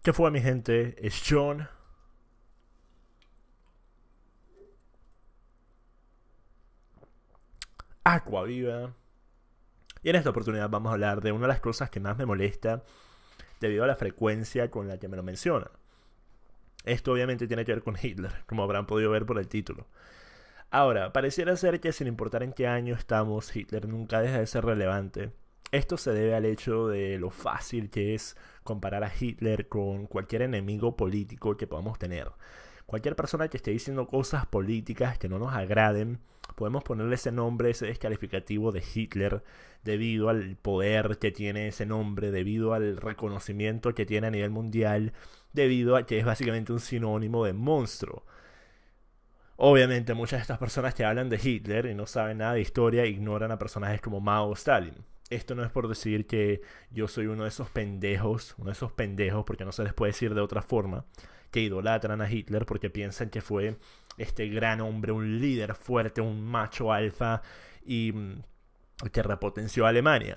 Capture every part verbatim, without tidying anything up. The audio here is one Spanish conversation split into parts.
¿Qué fue, mi gente? Es John. Aquaviva. Y en esta oportunidad vamos a hablar de una de las cosas que más me molesta debido a la frecuencia con la que me lo menciona. Esto obviamente tiene que ver con Hitler, como habrán podido ver por el título. Ahora, pareciera ser que sin importar en qué año estamos, Hitler nunca deja de ser relevante. Esto se debe al hecho de lo fácil que es comparar a Hitler con cualquier enemigo político que podamos tener. Cualquier persona que esté diciendo cosas políticas que no nos agraden, podemos ponerle ese nombre, ese descalificativo de Hitler, debido al poder que tiene ese nombre, debido al reconocimiento que tiene a nivel mundial, debido a que es básicamente un sinónimo de monstruo. Obviamente muchas de estas personas que hablan de Hitler y no saben nada de historia ignoran a personajes como Mao o Stalin. Esto no es por decir que yo soy uno de esos pendejos, uno de esos pendejos, porque no se les puede decir de otra forma, que idolatran a Hitler porque piensan que fue este gran hombre, un líder fuerte, un macho alfa y mm, que repotenció a Alemania.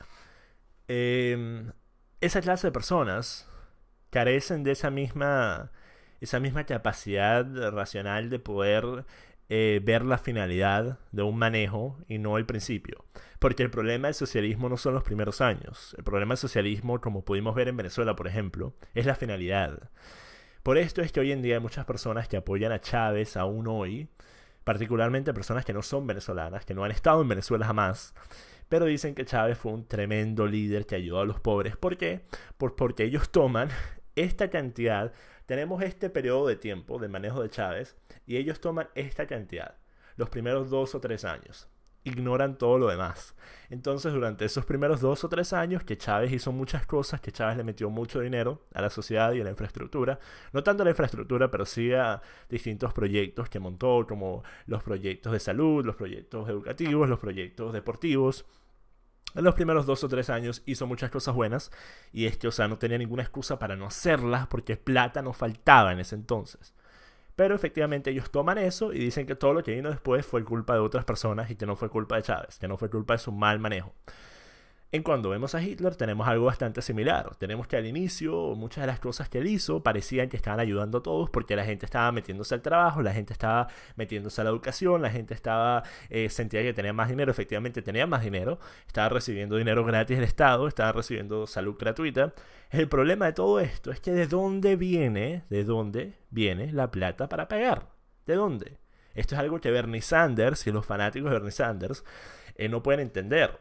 Eh, esa clase de personas carecen de esa misma, esa misma capacidad racional de poder eh, ver la finalidad de un manejo y no el principio. Porque el problema del socialismo no son los primeros años. El problema del socialismo, como pudimos ver en Venezuela, por ejemplo, es la finalidad. Por esto es que hoy en día hay muchas personas que apoyan a Chávez aún hoy, particularmente personas que no son venezolanas, que no han estado en Venezuela jamás, pero dicen que Chávez fue un tremendo líder que ayudó a los pobres. ¿Por qué? Por, porque ellos toman esta cantidad, tenemos este periodo de tiempo del manejo de Chávez, y ellos toman esta cantidad, los primeros dos o tres años. Ignoran todo lo demás. Entonces, durante esos primeros dos o tres años que Chávez hizo muchas cosas, que Chávez le metió mucho dinero a la sociedad y a la infraestructura, no tanto a la infraestructura, pero sí a distintos proyectos que montó, como los proyectos de salud, los proyectos educativos, los proyectos deportivos. En los primeros dos o tres años hizo muchas cosas buenas, y es que, o sea, no tenía ninguna excusa para no hacerlas, porque plata no faltaba en ese entonces. Pero efectivamente ellos toman eso y dicen que todo lo que vino después fue culpa de otras personas y que no fue culpa de Chávez, que no fue culpa de su mal manejo. En cuando vemos a Hitler tenemos algo bastante similar. Tenemos que al inicio muchas de las cosas que él hizo parecían que estaban ayudando a todos, porque la gente estaba metiéndose al trabajo, la gente estaba metiéndose a la educación, la gente estaba eh, sentía que tenía más dinero, efectivamente tenía más dinero, estaba recibiendo dinero gratis del Estado, estaba recibiendo salud gratuita. El problema de todo esto es que de dónde viene, de dónde viene la plata para pagar. ¿De dónde? Esto es algo que Bernie Sanders y los fanáticos de Bernie Sanders eh, no pueden entender.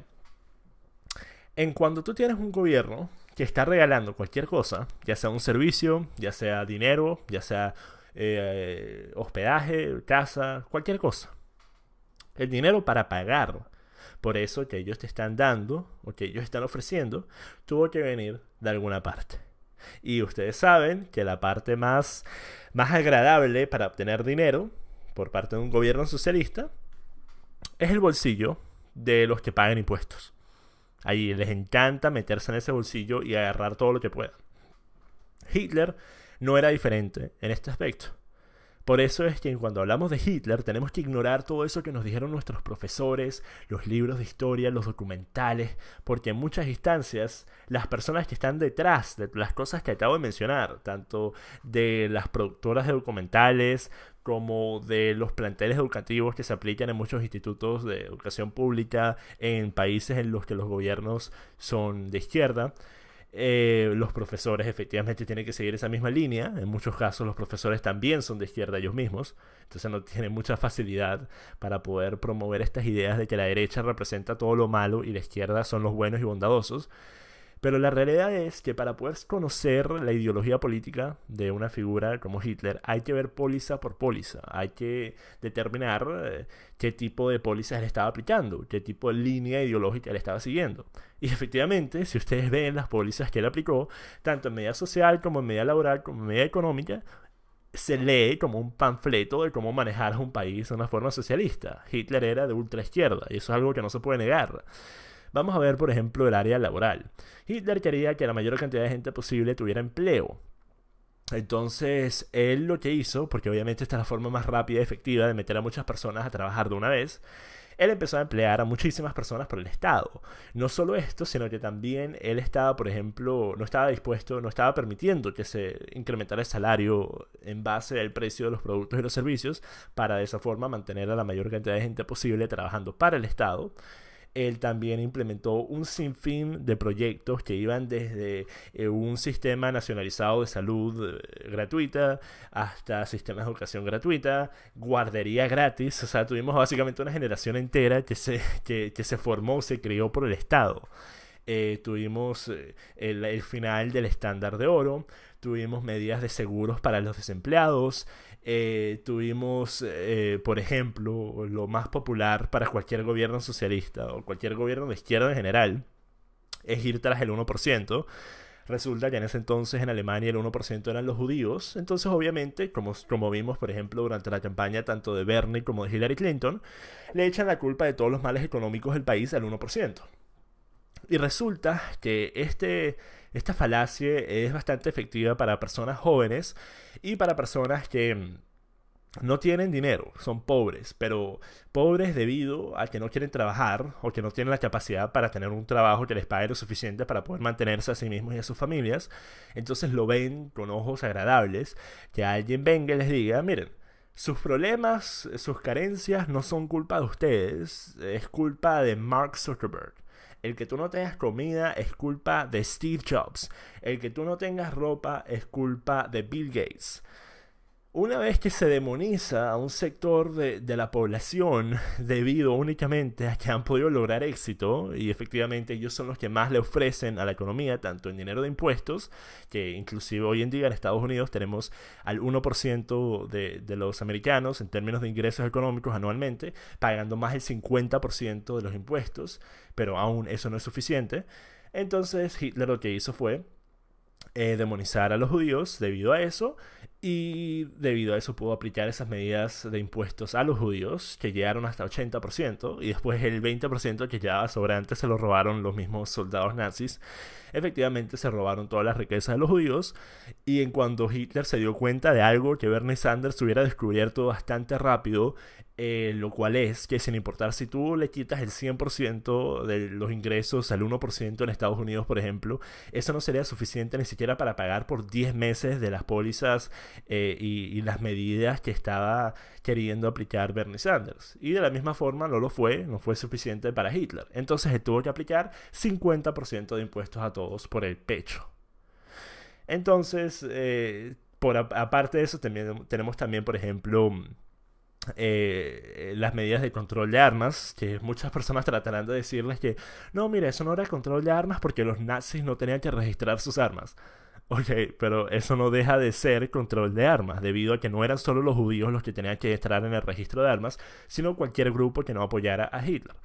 En cuando tú tienes un gobierno que está regalando cualquier cosa, ya sea un servicio, ya sea dinero, ya sea eh, hospedaje, casa, cualquier cosa, el dinero para pagar por eso que ellos te están dando o que ellos están ofreciendo, tuvo que venir de alguna parte. Y ustedes saben que la parte más, más agradable para obtener dinero por parte de un gobierno socialista es el bolsillo de los que pagan impuestos. Ahí les encanta meterse en ese bolsillo y agarrar todo lo que puedan. Hitler no era diferente en este aspecto. Por eso es que cuando hablamos de Hitler tenemos que ignorar todo eso que nos dijeron nuestros profesores, los libros de historia, los documentales, porque en muchas instancias las personas que están detrás de las cosas que acabo de mencionar, tanto de las productoras de documentales como de los planteles educativos que se aplican en muchos institutos de educación pública en países en los que los gobiernos son de izquierda, Eh, los profesores efectivamente tienen que seguir esa misma línea. En muchos casos los profesores también son de izquierda ellos mismos, entonces no tienen mucha facilidad para poder promover estas ideas de que la derecha representa todo lo malo y la izquierda son los buenos y bondadosos. Pero la realidad es que para poder conocer la ideología política de una figura como Hitler hay que ver póliza por póliza, hay que determinar eh, qué tipo de póliza él estaba aplicando, qué tipo de línea ideológica él estaba siguiendo. Y efectivamente, si ustedes ven las pólizas que él aplicó, tanto en medida social como en medida laboral como en medida económica, se lee como un panfleto de cómo manejar un país de una forma socialista. Hitler era de ultra izquierda y eso es algo que no se puede negar. Vamos a ver, por ejemplo, el área laboral. Hitler quería que la mayor cantidad de gente posible tuviera empleo. Entonces, él lo que hizo, porque obviamente esta es la forma más rápida y efectiva de meter a muchas personas a trabajar de una vez, él empezó a emplear a muchísimas personas por el Estado. No solo esto, sino que también él estaba, por ejemplo, no estaba dispuesto, no estaba permitiendo que se incrementara el salario en base al precio de los productos y los servicios, para de esa forma mantener a la mayor cantidad de gente posible trabajando para el Estado. Él también implementó un sinfín de proyectos que iban desde eh, un sistema nacionalizado de salud eh, gratuita hasta sistemas de educación gratuita, guardería gratis. O sea, tuvimos básicamente una generación entera que se, que, que se formó, se crió por el Estado. Eh, tuvimos eh, el, el final del estándar de oro, tuvimos medidas de seguros para los desempleados, eh, tuvimos, eh, por ejemplo, lo más popular para cualquier gobierno socialista o cualquier gobierno de izquierda en general, es ir tras el uno por ciento. Resulta que en ese entonces en Alemania el uno por ciento eran los judíos. Entonces, obviamente, como, como vimos, por ejemplo, durante la campaña tanto de Bernie como de Hillary Clinton, le echan la culpa de todos los males económicos del país al uno por ciento. Y resulta que este, esta falacia es bastante efectiva para personas jóvenes y para personas que no tienen dinero, son pobres, pero pobres debido a que no quieren trabajar o que no tienen la capacidad para tener un trabajo que les pague lo suficiente para poder mantenerse a sí mismos y a sus familias. Entonces lo ven con ojos agradables, que alguien venga y les diga, miren, sus problemas, sus carencias no son culpa de ustedes, es culpa de Mark Zuckerberg. El que tú no tengas comida es culpa de Steve Jobs. El que tú no tengas ropa es culpa de Bill Gates. Una vez que se demoniza a un sector de, de la población debido únicamente a que han podido lograr éxito, y efectivamente ellos son los que más le ofrecen a la economía, tanto en dinero de impuestos, que inclusive hoy en día en Estados Unidos tenemos al uno por ciento de, de los americanos en términos de ingresos económicos anualmente, pagando más del cincuenta por ciento de los impuestos, pero aún eso no es suficiente. Entonces Hitler lo que hizo fue eh, demonizar a los judíos debido a eso, y debido a eso pudo aplicar esas medidas de impuestos a los judíos que llegaron hasta ochenta por ciento, y después el veinte por ciento que quedaba sobrante se lo robaron los mismos soldados nazis. Efectivamente se robaron todas las riquezas de los judíos, y en cuanto Hitler se dio cuenta de algo que Bernie Sanders hubiera descubierto bastante rápido, eh, lo cual es que sin importar si tú le quitas el cien por ciento de los ingresos al uno por ciento en Estados Unidos, por ejemplo, eso no sería suficiente ni siquiera para pagar por diez meses de las pólizas eh, y, y las medidas que estaba queriendo aplicar Bernie Sanders. Y de la misma forma no lo fue, no fue suficiente para Hitler. Entonces él tuvo que aplicar cincuenta por ciento de impuestos a todos por el pecho. Entonces, eh, por a, aparte de eso, también, tenemos también, por ejemplo, eh, las medidas de control de armas, que muchas personas tratarán de decirles que no, mira, eso no era control de armas porque los nazis no tenían que registrar sus armas. Ok, pero eso no deja de ser control de armas, debido a que no eran solo los judíos los que tenían que estar en el registro de armas, sino cualquier grupo que no apoyara a Hitler.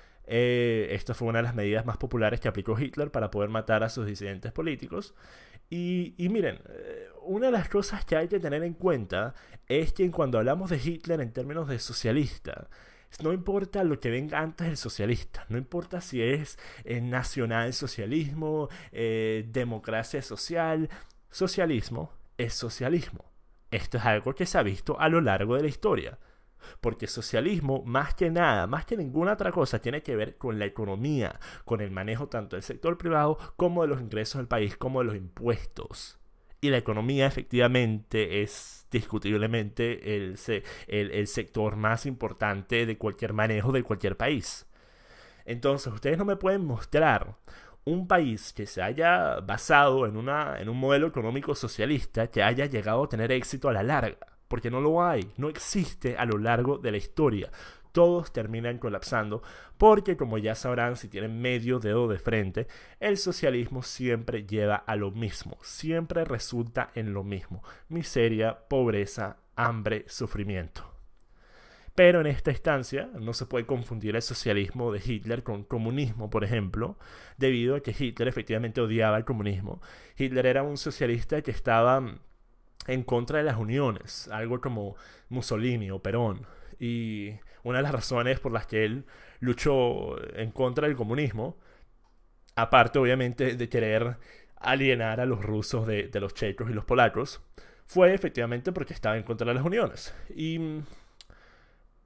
Eh, esta fue una de las medidas más populares que aplicó Hitler para poder matar a sus disidentes políticos. Y, y miren, eh, una de las cosas que hay que tener en cuenta es que cuando hablamos de Hitler en términos de socialista, no importa lo que venga antes del socialista, no importa si es eh, nacionalsocialismo, eh, democracia social, socialismo es socialismo. Esto es algo que se ha visto a lo largo de la historia. Porque socialismo, más que nada, más que ninguna otra cosa, tiene que ver con la economía, con el manejo tanto del sector privado como de los ingresos del país, como de los impuestos. Y la economía efectivamente es discutiblemente el, el, el sector más importante de cualquier manejo de cualquier país. Entonces, ustedes no me pueden mostrar un país que se haya basado en, una, en un modelo económico socialista que haya llegado a tener éxito a la larga. Porque no lo hay, no existe a lo largo de la historia. Todos terminan colapsando porque, como ya sabrán si tienen medio dedo de frente, el socialismo siempre lleva a lo mismo, siempre resulta en lo mismo: miseria, pobreza, hambre, sufrimiento. Pero en esta instancia no se puede confundir el socialismo de Hitler con comunismo, por ejemplo, debido a que Hitler efectivamente odiaba el comunismo. Hitler era un socialista que estaba en contra de las uniones, algo como Mussolini o Perón. Y una de las razones por las que él luchó en contra del comunismo, aparte obviamente de querer alienar a los rusos de, de los checos y los polacos, fue efectivamente porque estaba en contra de las uniones. Y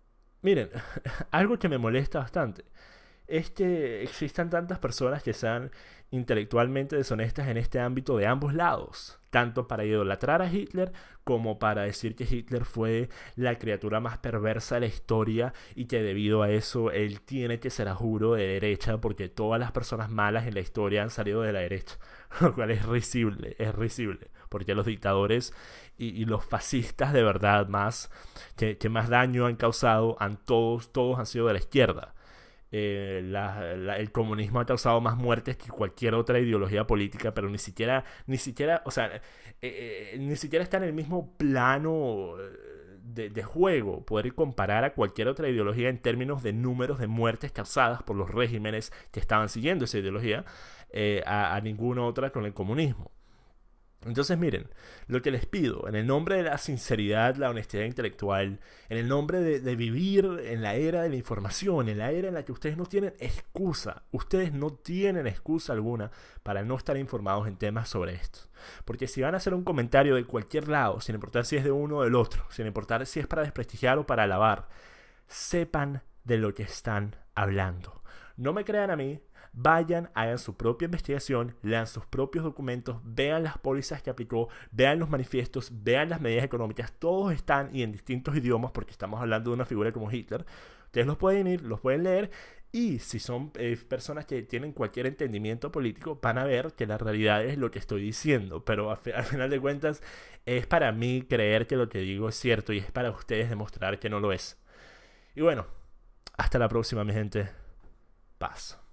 Miren, algo que me molesta bastante es que existan tantas personas que sean intelectualmente deshonestas en este ámbito de ambos lados, tanto para idolatrar a Hitler como para decir que Hitler fue la criatura más perversa de la historia y que debido a eso él tiene que ser, a juro, de derecha porque todas las personas malas en la historia han salido de la derecha, lo cual es risible, es risible, porque los dictadores y, y los fascistas de verdad más que, que más daño han causado han todos, todos han sido de la izquierda. Eh, la, la, el comunismo ha causado más muertes que cualquier otra ideología política, pero ni siquiera, ni siquiera, o sea, eh, eh, ni siquiera está en el mismo plano de, de juego poder comparar a cualquier otra ideología en términos de números de muertes causadas por los regímenes que estaban siguiendo esa ideología eh, a, a ninguna otra con el comunismo. Entonces miren, lo que les pido, en el nombre de la sinceridad, la honestidad intelectual, en el nombre de, de vivir en la era de la información, en la era en la que ustedes no tienen excusa, ustedes no tienen excusa alguna para no estar informados en temas sobre esto. Porque si van a hacer un comentario de cualquier lado, sin importar si es de uno o del otro, sin importar si es para desprestigiar o para alabar, sepan de lo que están hablando. No me crean a mí. Vayan, hagan su propia investigación, lean sus propios documentos, vean las pólizas que aplicó, vean los manifiestos, vean las medidas económicas. Todos están y en distintos idiomas porque estamos hablando de una figura como Hitler. Ustedes los pueden ir, los pueden leer y si son eh, personas que tienen cualquier entendimiento político van a ver que la realidad es lo que estoy diciendo. Pero a, al final de cuentas es para mí creer que lo que digo es cierto y es para ustedes demostrar que no lo es. Y bueno, hasta la próxima, mi gente. Paz.